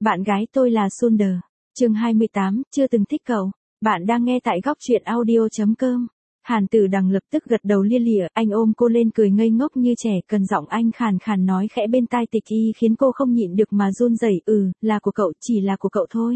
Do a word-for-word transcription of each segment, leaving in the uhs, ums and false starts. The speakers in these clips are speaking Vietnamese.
Bạn gái tôi là Sunder. Chương hai mươi tám, chưa từng thích cậu. Bạn đang nghe tại góc truyện audio chấm com. Hàn Tử Đằng lập tức gật đầu lia lịa, anh ôm cô lên cười ngây ngốc như trẻ, cần giọng anh khàn khàn nói khẽ bên tai Tịch Y khiến cô không nhịn được mà run rẩy, "Ừ, là của cậu, chỉ là của cậu thôi."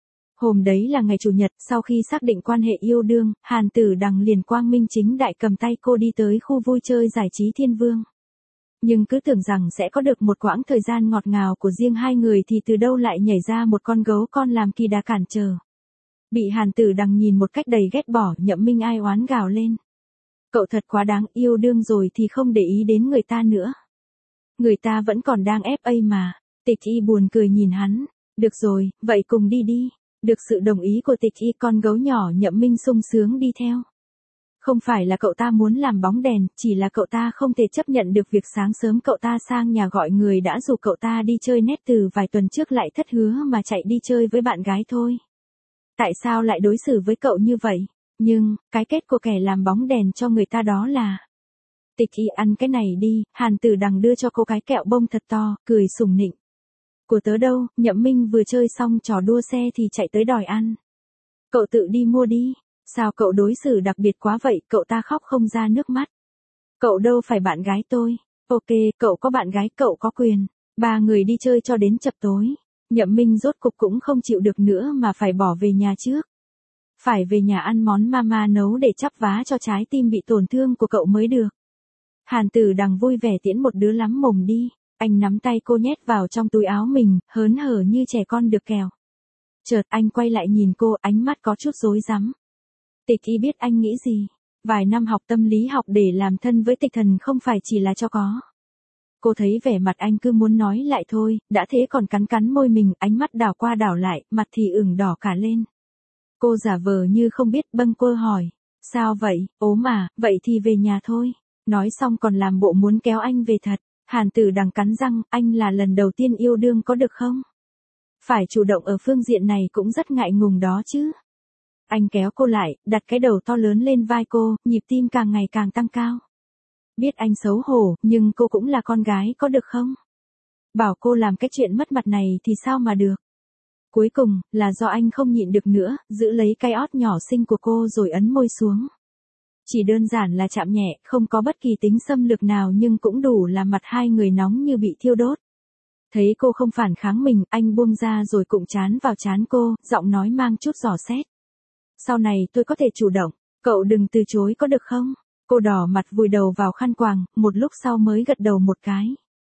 Hôm đấy là ngày chủ nhật, sau khi xác định quan hệ yêu đương, Hàn Tử Đằng liền quang minh chính đại cầm tay cô đi tới khu vui chơi giải trí Thiên Vương. Nhưng cứ tưởng rằng sẽ có được một quãng thời gian ngọt ngào của riêng hai người thì từ đâu lại nhảy ra một con gấu con làm kỳ đà cản trở. Bị Hàn Tử Đằng nhìn một cách đầy ghét bỏ, Nhậm Minh ai oán gào lên. Cậu thật quá đáng, yêu đương rồi thì không để ý đến người ta nữa. Người ta vẫn còn đang ép a mà. Tịch Y buồn cười nhìn hắn. Được rồi, vậy cùng đi đi. Được sự đồng ý của Tịch Y, con gấu nhỏ Nhậm Minh sung sướng đi theo. Không phải là cậu ta muốn làm bóng đèn, chỉ là cậu ta không thể chấp nhận được việc sáng sớm cậu ta sang nhà gọi người đã rủ cậu ta đi chơi net từ vài tuần trước lại thất hứa mà chạy đi chơi với bạn gái thôi. Tại sao lại đối xử với cậu như vậy? Nhưng, cái kết của kẻ làm bóng đèn cho người ta đó là... Tịch Y ăn cái này đi, Hàn Tử Đằng đưa cho cô cái kẹo bông thật to, cười sủng nịnh. Của tớ đâu, Nhậm Minh vừa chơi xong trò đua xe thì chạy tới đòi ăn. Cậu tự đi mua đi. Sao cậu đối xử đặc biệt quá vậy, cậu ta khóc không ra nước mắt. Cậu đâu phải bạn gái tôi. Ok, cậu có bạn gái, cậu có quyền. Ba người đi chơi cho đến chập tối. Nhậm Minh rốt cục cũng không chịu được nữa mà phải bỏ về nhà trước. Phải về nhà ăn món mama nấu để chắp vá cho trái tim bị tổn thương của cậu mới được. Hàn Tử Đằng vui vẻ tiễn một đứa lắm mồm đi. Anh nắm tay cô nhét vào trong túi áo mình, hớn hở như trẻ con được kèo. Chợt anh quay lại nhìn cô, ánh mắt có chút rối rắm. Tịch Y biết anh nghĩ gì. Vài năm học tâm lý học để làm thân với Tịch Thần không phải chỉ là cho có. Cô thấy vẻ mặt anh cứ muốn nói lại thôi, đã thế còn cắn cắn môi mình, ánh mắt đảo qua đảo lại, mặt thì ửng đỏ cả lên. Cô giả vờ như không biết, bâng quơ hỏi. Sao vậy, ốm à, vậy thì về nhà thôi. Nói xong còn làm bộ muốn kéo anh về thật. Hàn Tử Đằng cắn răng, anh là lần đầu tiên yêu đương có được không? Phải chủ động ở phương diện này cũng rất ngại ngùng đó chứ. Anh kéo cô lại, đặt cái đầu to lớn lên vai cô, nhịp tim càng ngày càng tăng cao. Biết anh xấu hổ, nhưng cô cũng là con gái có được không? Bảo cô làm cái chuyện mất mặt này thì sao mà được? Cuối cùng, là do anh không nhịn được nữa, giữ lấy cái ót nhỏ xinh của cô rồi ấn môi xuống. Chỉ đơn giản là chạm nhẹ, không có bất kỳ tính xâm lược nào nhưng cũng đủ làm mặt hai người nóng như bị thiêu đốt. Thấy cô không phản kháng mình, anh buông ra rồi cụng trán vào trán cô, giọng nói mang chút dò xét. Sau này tôi có thể chủ động, cậu đừng từ chối có được không? Cô đỏ mặt vùi đầu vào khăn quàng, một lúc sau mới gật đầu một cái.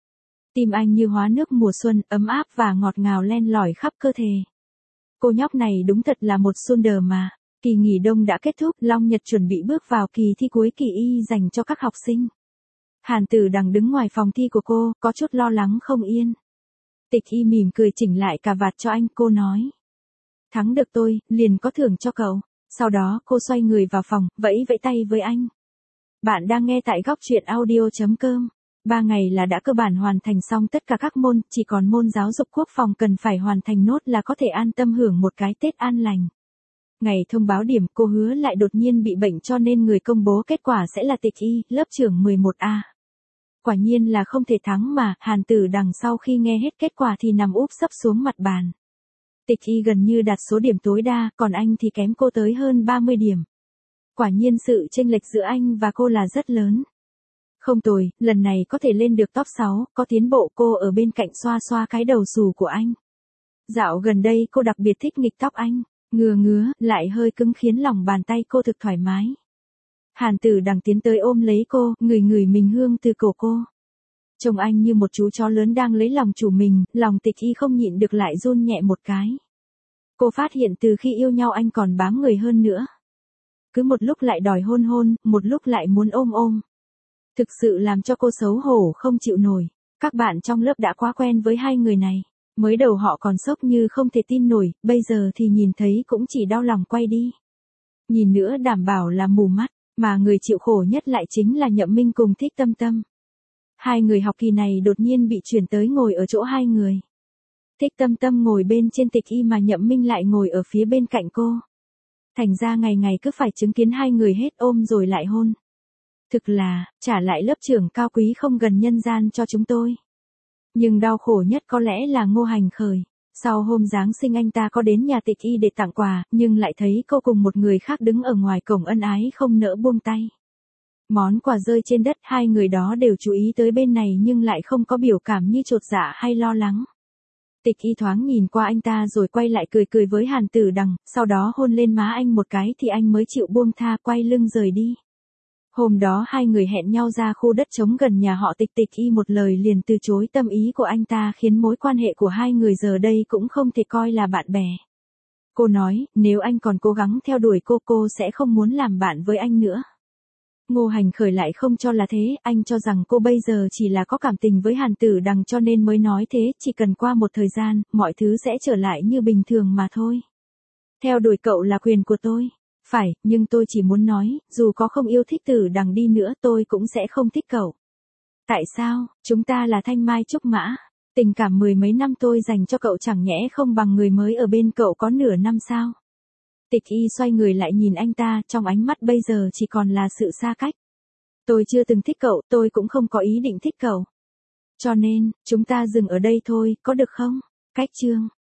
Tim anh như hóa nước mùa xuân, ấm áp và ngọt ngào len lỏi khắp cơ thể. Cô nhóc này đúng thật là một Sunder mà. Kỳ nghỉ đông đã kết thúc, Long Nhật chuẩn bị bước vào kỳ thi cuối kỳ y dành cho các học sinh. Hàn Tử Đằng đứng ngoài phòng thi của cô, có chút lo lắng không yên. Tịch Y mỉm cười chỉnh lại cà vạt cho anh, cô nói. Thắng được tôi, liền có thưởng cho cậu. Sau đó cô xoay người vào phòng, vẫy vẫy tay với anh. Bạn đang nghe tại góc truyện audio chấm com. Ba ngày là đã cơ bản hoàn thành xong tất cả các môn, chỉ còn môn giáo dục quốc phòng cần phải hoàn thành nốt là có thể an tâm hưởng một cái Tết an lành. Ngày thông báo điểm, cô Hứa lại đột nhiên bị bệnh cho nên người công bố kết quả sẽ là Tịch Y, lớp trưởng mười một A. Quả nhiên là không thể thắng mà, Hàn Tử Đằng sau khi nghe hết kết quả thì nằm úp sấp xuống mặt bàn. Tịch Y gần như đạt số điểm tối đa, còn anh thì kém cô tới hơn ba mươi điểm. Quả nhiên sự chênh lệch giữa anh và cô là rất lớn. Không tồi, lần này có thể lên được top sáu, có tiến bộ. Cô ở bên cạnh xoa xoa cái đầu xù của anh. Dạo gần đây cô đặc biệt thích nghịch tóc anh, ngừa ngứa, lại hơi cứng khiến lòng bàn tay cô thực thoải mái. Hàn Tử Đằng tiến tới ôm lấy cô, ngửi ngửi mình hương từ cổ cô. Trông anh như một chú chó lớn đang lấy lòng chủ mình, lòng Tịch Y không nhịn được lại run nhẹ một cái. Cô phát hiện từ khi yêu nhau anh còn bám người hơn nữa. Cứ một lúc lại đòi hôn hôn, một lúc lại muốn ôm ôm. Thực sự làm cho cô xấu hổ không chịu nổi. Các bạn trong lớp đã quá quen với hai người này. Mới đầu họ còn sốc như không thể tin nổi, bây giờ thì nhìn thấy cũng chỉ đau lòng quay đi. Nhìn nữa đảm bảo là mù mắt, mà người chịu khổ nhất lại chính là Nhậm Minh cùng Thích Tâm Tâm. Hai người học kỳ này đột nhiên bị chuyển tới ngồi ở chỗ hai người. Thích Tâm Tâm ngồi bên trên Tịch Y mà Nhậm Minh lại ngồi ở phía bên cạnh cô. Thành ra ngày ngày cứ phải chứng kiến hai người hết ôm rồi lại hôn. Thực là, trả lại lớp trưởng cao quý không gần nhân gian cho chúng tôi. Nhưng đau khổ nhất có lẽ là Ngô Hành Khởi. Sau hôm Giáng sinh anh ta có đến nhà Tịch Y để tặng quà, nhưng lại thấy cô cùng một người khác đứng ở ngoài cổng ân ái không nỡ buông tay. Món quà rơi trên đất, hai người đó đều chú ý tới bên này nhưng lại không có biểu cảm như chột dạ hay lo lắng. Tịch Y thoáng nhìn qua anh ta rồi quay lại cười cười với Hàn Tử Đằng, sau đó hôn lên má anh một cái thì anh mới chịu buông tha, quay lưng rời đi. Hôm đó hai người hẹn nhau ra khu đất trống gần nhà họ Tịch. Tịch Y một lời liền từ chối tâm ý của anh ta khiến mối quan hệ của hai người giờ đây cũng không thể coi là bạn bè. Cô nói, nếu anh còn cố gắng theo đuổi cô, cô sẽ không muốn làm bạn với anh nữa. Ngô Hành Khởi lại không cho là thế, anh cho rằng cô bây giờ chỉ là có cảm tình với Hàn Tử Đằng cho nên mới nói thế, chỉ cần qua một thời gian, mọi thứ sẽ trở lại như bình thường mà thôi. Theo đuổi cậu là quyền của tôi. Phải, nhưng tôi chỉ muốn nói, dù có không yêu thích Tử Đằng đi nữa tôi cũng sẽ không thích cậu. Tại sao, chúng ta là thanh mai trúc mã. Tình cảm mười mấy năm tôi dành cho cậu chẳng nhẽ không bằng người mới ở bên cậu có nửa năm sao? Tịch Y xoay người lại nhìn anh ta, trong ánh mắt bây giờ chỉ còn là sự xa cách. Tôi chưa từng thích cậu, tôi cũng không có ý định thích cậu. Cho nên, chúng ta dừng ở đây thôi, có được không? Cách chương